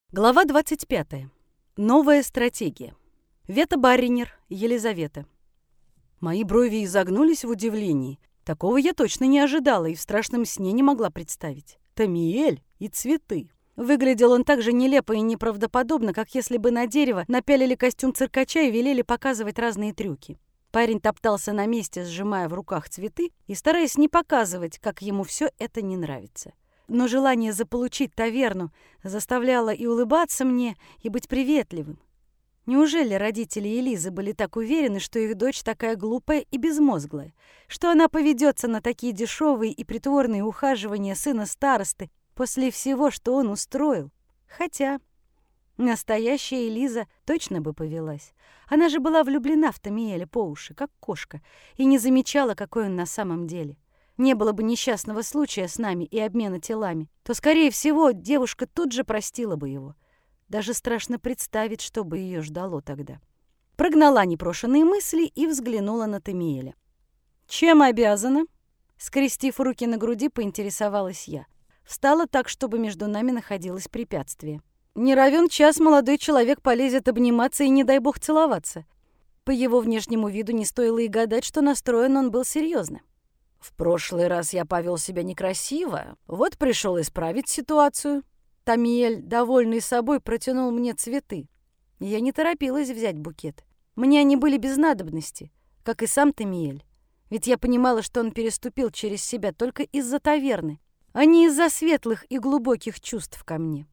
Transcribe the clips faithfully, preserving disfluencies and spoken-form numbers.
Глава двадцать пятая. Новая стратегия. Вета Барринер, Елизавета. Мои брови изогнулись в удивлении. Такого я точно не ожидала и в страшном сне не могла представить. Тамиэль и цветы. Выглядел он так же нелепо и неправдоподобно, как если бы на дерево напялили костюм циркача и велели показывать разные трюки. Парень топтался на месте, сжимая в руках цветы и стараясь не показывать, как ему все это не нравится. Но желание заполучить таверну заставляло и улыбаться мне, и быть приветливым. Неужели родители Элизы были так уверены, что их дочь такая глупая и безмозглая, что она поведется на такие дешевые и притворные ухаживания сына старосты после всего, что он устроил? Хотя настоящая Элиза точно бы повелась. Она же была влюблена в Тамиэля по уши, как кошка, и не замечала, какой он на самом деле. Не было бы несчастного случая с нами и обмена телами, то, скорее всего, девушка тут же простила бы его. Даже страшно представить, что бы ее ждало тогда. Прогнала непрошенные мысли и взглянула на Тамиэля. «Чем обязана?» Скрестив руки на груди, поинтересовалась я. Встала так, чтобы между нами находилось препятствие. Не равен час молодой человек полезет обниматься и, не дай бог, целоваться. По его внешнему виду не стоило и гадать, что настроен он был серьезно. В прошлый раз я повел себя некрасиво, вот пришел исправить ситуацию. Тамиэль, довольный собой, протянул мне цветы. Я не торопилась взять букет. Мне они были без надобности, как и сам Тамиэль. Ведь я понимала, что он переступил через себя только из-за таверны, а не из-за светлых и глубоких чувств ко мне.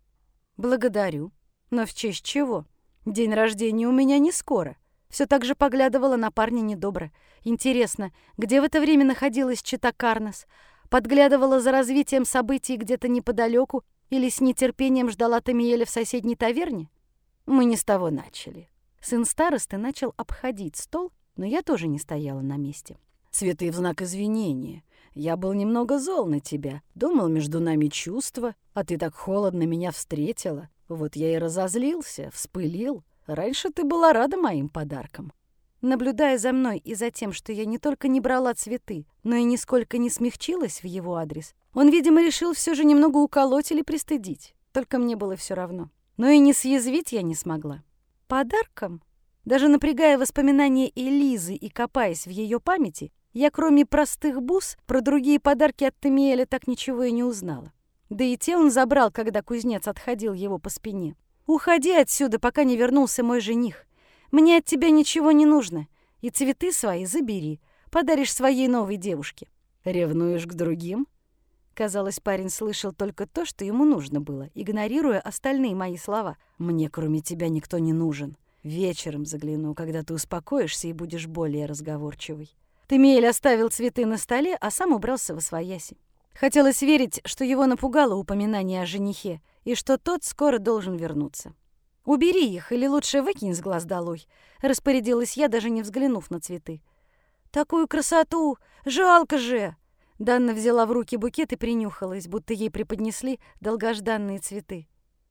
Благодарю. Но в честь чего? День рождения у меня не скоро. Все так же поглядывала на парня недобро. Интересно, где в это время находилась чета Карнес? Подглядывала за развитием событий где-то неподалеку или с нетерпением ждала Тамиэля в соседней таверне? Мы не с того начали. Сын старосты начал обходить стол, но я тоже не стояла на месте. Цветы в знак извинения. Я был немного зол на тебя. Думал, между нами чувства, а ты так холодно меня встретила. Вот я и разозлился, вспылил. Раньше ты была рада моим подаркам. Наблюдая за мной и за тем, что я не только не брала цветы, но и нисколько не смягчилась в его адрес, он, видимо, решил все же немного уколоть или пристыдить. Только мне было все равно. Но и не съязвить я не смогла. Подарком? Даже напрягая воспоминания Элизы и копаясь в ее памяти, я, кроме простых бус, про другие подарки от Тамиэля так ничего и не узнала. Да и те он забрал, когда кузнец отходил его по спине. «Уходи отсюда, пока не вернулся мой жених. Мне от тебя ничего не нужно. И цветы свои забери. Подаришь своей новой девушке». «Ревнуешь к другим?» Казалось, парень слышал только то, что ему нужно было, игнорируя остальные мои слова. «Мне кроме тебя никто не нужен. Вечером загляну, когда ты успокоишься и будешь более разговорчивой». Тамиэль оставил цветы на столе, а сам убрался восвояси. Хотелось верить, что его напугало упоминание о женихе, и что тот скоро должен вернуться. «Убери их, или лучше выкинь с глаз долой», — распорядилась я, даже не взглянув на цветы. «Такую красоту! Жалко же!» Данна взяла в руки букет и принюхалась, будто ей преподнесли долгожданные цветы.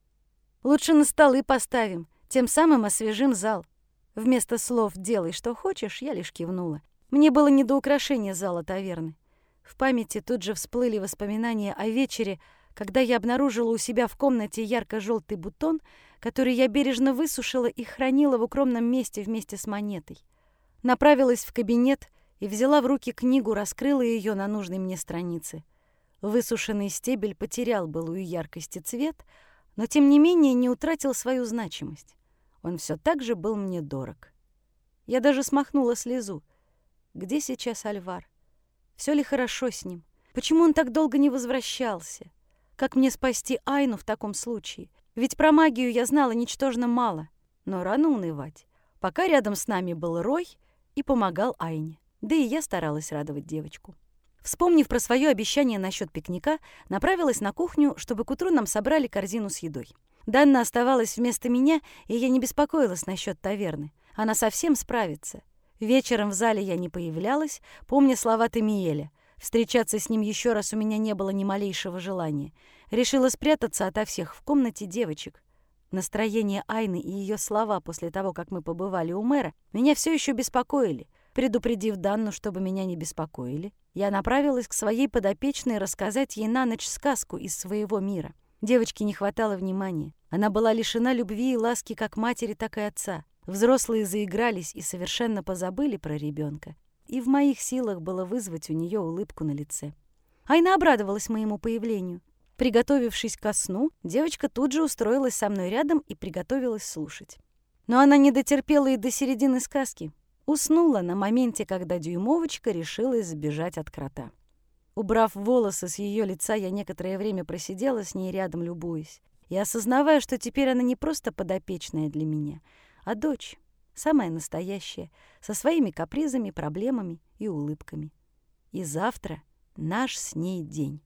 «Лучше на столы поставим, тем самым освежим зал». Вместо слов «делай, что хочешь» я лишь кивнула. Мне было не до украшения зала таверны. В памяти тут же всплыли воспоминания о вечере, когда я обнаружила у себя в комнате ярко-желтый бутон, который я бережно высушила и хранила в укромном месте вместе с монетой. Направилась в кабинет и взяла в руки книгу, раскрыла ее на нужной мне странице. Высушенный стебель потерял былую яркость и цвет, но тем не менее не утратил свою значимость. Он все так же был мне дорог. Я даже смахнула слезу. Где сейчас Альвар? Все ли хорошо с ним? Почему он так долго не возвращался? Как мне спасти Айну в таком случае? Ведь про магию я знала ничтожно мало. Но рано унывать. Пока рядом с нами был Рой и помогал Айне. Да и я старалась радовать девочку. Вспомнив про свое обещание насчет пикника, направилась на кухню, чтобы к утру нам собрали корзину с едой. Данна оставалась вместо меня, и я не беспокоилась насчет таверны. Она совсем справится. Вечером в зале я не появлялась, помня слова Тамиэля. Встречаться с ним еще раз у меня не было ни малейшего желания. Решила спрятаться ото всех в комнате девочек. Настроение Айны и ее слова после того, как мы побывали у мэра, меня все еще беспокоили. Предупредив Данну, чтобы меня не беспокоили, я направилась к своей подопечной рассказать ей на ночь сказку из своего мира. Девочке не хватало внимания. Она была лишена любви и ласки как матери, так и отца. Взрослые заигрались и совершенно позабыли про ребенка. И в моих силах было вызвать у нее улыбку на лице. Айна обрадовалась моему появлению. Приготовившись ко сну, девочка тут же устроилась со мной рядом и приготовилась слушать. Но она не дотерпела и до середины сказки. Уснула на моменте, когда дюймовочка решилась сбежать от крота. Убрав волосы с ее лица, я некоторое время просидела с ней рядом, любуясь, и осознавая, что теперь она не просто подопечная для меня, а дочь, самая настоящая, со своими капризами, проблемами и улыбками. И завтра наш с ней день.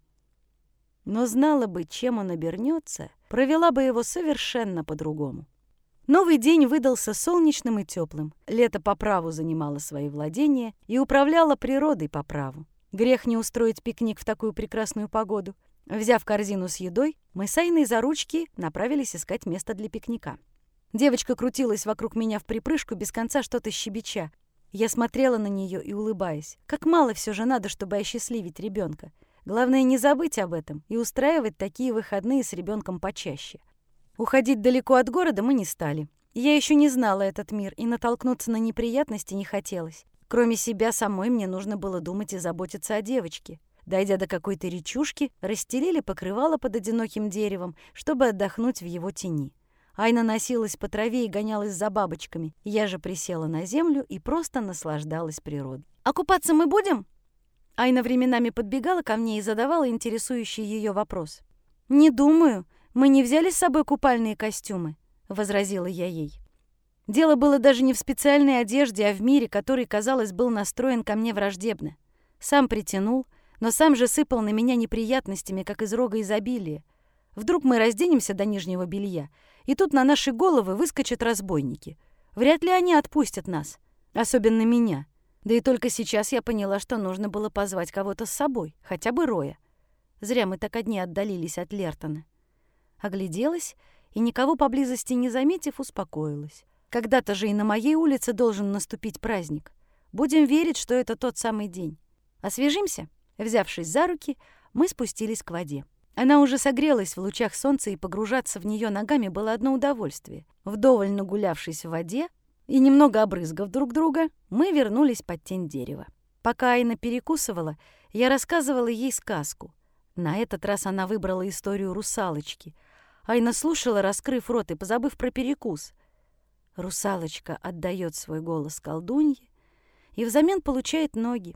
Но знала бы, чем он обернется, провела бы его совершенно по-другому. Новый день выдался солнечным и теплым. Лето по праву занимало свои владения и управляло природой по праву. Грех не устроить пикник в такую прекрасную погоду. Взяв корзину с едой, мы с Айной за ручки направились искать место для пикника. Девочка крутилась вокруг меня в припрыжку, без конца что-то щебеча. Я смотрела на нее и улыбаясь. Как мало все же надо, чтобы осчастливить ребенка. Главное, не забыть об этом и устраивать такие выходные с ребенком почаще. Уходить далеко от города мы не стали. Я еще не знала этот мир, и натолкнуться на неприятности не хотелось. Кроме себя самой мне нужно было думать и заботиться о девочке. Дойдя до какой-то речушки, расстелили покрывало под одиноким деревом, чтобы отдохнуть в его тени. Айна носилась по траве и гонялась за бабочками. Я же присела на землю и просто наслаждалась природой. «А купаться мы будем?» Айна временами подбегала ко мне и задавала интересующий ее вопрос. «Не думаю. Мы не взяли с собой купальные костюмы», — возразила я ей. Дело было даже не в специальной одежде, а в мире, который, казалось, был настроен ко мне враждебно. Сам притянул, но сам же сыпал на меня неприятностями, как из рога изобилия. Вдруг мы разденемся до нижнего белья, и тут на наши головы выскочат разбойники. Вряд ли они отпустят нас, особенно меня. Да и только сейчас я поняла, что нужно было позвать кого-то с собой, хотя бы Роя. Зря мы так одни отдалились от Лертона. Огляделась и, никого поблизости не заметив, успокоилась. Когда-то же и на моей улице должен наступить праздник. Будем верить, что это тот самый день. Освежимся? Взявшись за руки, мы спустились к воде. Она уже согрелась в лучах солнца, и погружаться в нее ногами было одно удовольствие. Вдоволь нагулявшись в воде и немного обрызгав друг друга, мы вернулись под тень дерева. Пока Айна перекусывала, я рассказывала ей сказку. На этот раз она выбрала историю русалочки. Айна слушала, раскрыв рот и позабыв про перекус. Русалочка отдает свой голос колдунье и взамен получает ноги.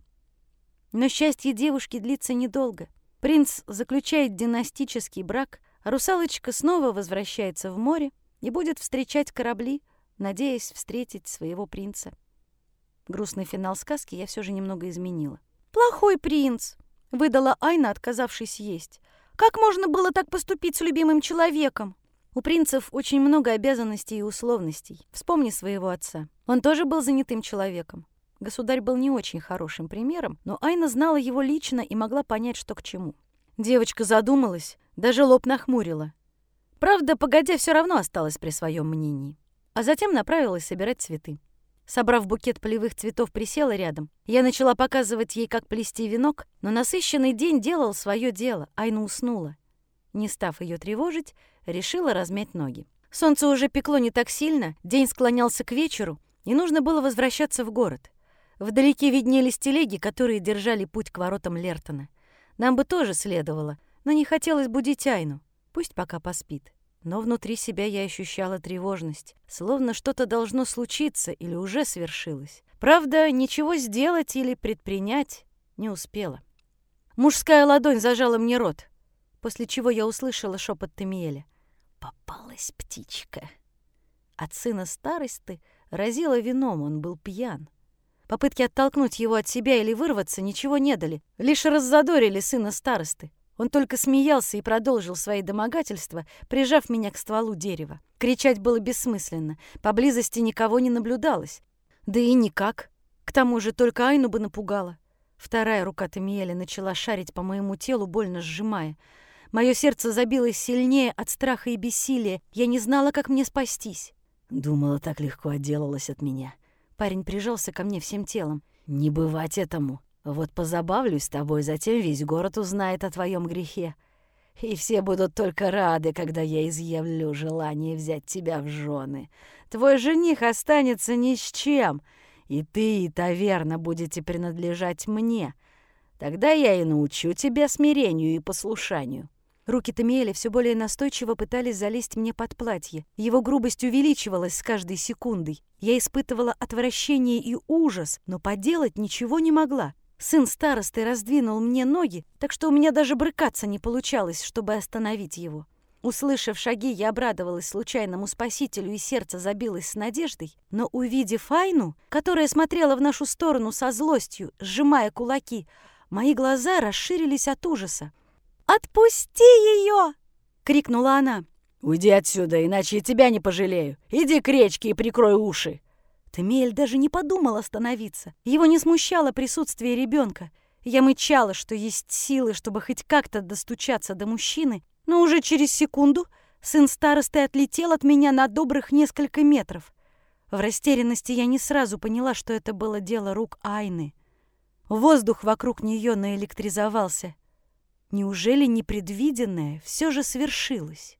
Но счастье девушки длится недолго. Принц заключает династический брак, а русалочка снова возвращается в море и будет встречать корабли, надеясь встретить своего принца. Грустный финал сказки я все же немного изменила. «Плохой принц!» — выдала Айна, отказавшись есть. «Как можно было так поступить с любимым человеком?» У принцев очень много обязанностей и условностей. Вспомни своего отца. Он тоже был занятым человеком. Государь был не очень хорошим примером, но Айна знала его лично и могла понять, что к чему. Девочка задумалась, даже лоб нахмурила. Правда, погодя, все равно осталась при своем мнении. А затем направилась собирать цветы. Собрав букет полевых цветов, присела рядом. Я начала показывать ей, как плести венок, но насыщенный день делал свое дело. Айна уснула. Не став ее тревожить, решила размять ноги. Солнце уже пекло не так сильно, день склонялся к вечеру, и нужно было возвращаться в город. Вдалеке виднелись телеги, которые держали путь к воротам Лертона. Нам бы тоже следовало, но не хотелось будить Айну. Пусть пока поспит. Но внутри себя я ощущала тревожность, словно что-то должно случиться или уже свершилось. Правда, ничего сделать или предпринять не успела. Мужская ладонь зажала мне рот, после чего я услышала шепот Тамиэля. «Попалась птичка». От сына старосты разило вином, он был пьян. Попытки оттолкнуть его от себя или вырваться ничего не дали, лишь раззадорили сына старосты. Он только смеялся и продолжил свои домогательства, прижав меня к стволу дерева. Кричать было бессмысленно, поблизости никого не наблюдалось. Да и никак. К тому же только Айну бы напугала. Вторая рука Тамиэля начала шарить по моему телу, больно сжимая. Мое сердце забилось сильнее от страха и бессилия. Я не знала, как мне спастись. Думала, так легко отделалась от меня. Парень прижался ко мне всем телом. «Не бывать этому. Вот позабавлюсь с тобой, затем весь город узнает о твоем грехе. И все будут только рады, когда я изъявлю желание взять тебя в жены. Твой жених останется ни с чем, и ты, и таверна будете принадлежать мне. Тогда я и научу тебя смирению и послушанию». Руки Тамиэля все более настойчиво пытались залезть мне под платье. Его грубость увеличивалась с каждой секундой. Я испытывала отвращение и ужас, но поделать ничего не могла. Сын старосты раздвинул мне ноги, так что у меня даже брыкаться не получалось, чтобы остановить его. Услышав шаги, я обрадовалась случайному спасителю, и сердце забилось с надеждой. Но, увидев Айну, которая смотрела в нашу сторону со злостью, сжимая кулаки, мои глаза расширились от ужаса. «Отпусти ее!» — крикнула она. «Уйди отсюда, иначе я тебя не пожалею. Иди к речке и прикрой уши». Тамиэль даже не подумал остановиться. Его не смущало присутствие ребенка. Я мычала, что есть силы, чтобы хоть как-то достучаться до мужчины, но уже через секунду сын старосты отлетел от меня на добрых несколько метров. В растерянности я не сразу поняла, что это было дело рук Айны. Воздух вокруг нее наэлектризовался. Неужели непредвиденное все же свершилось?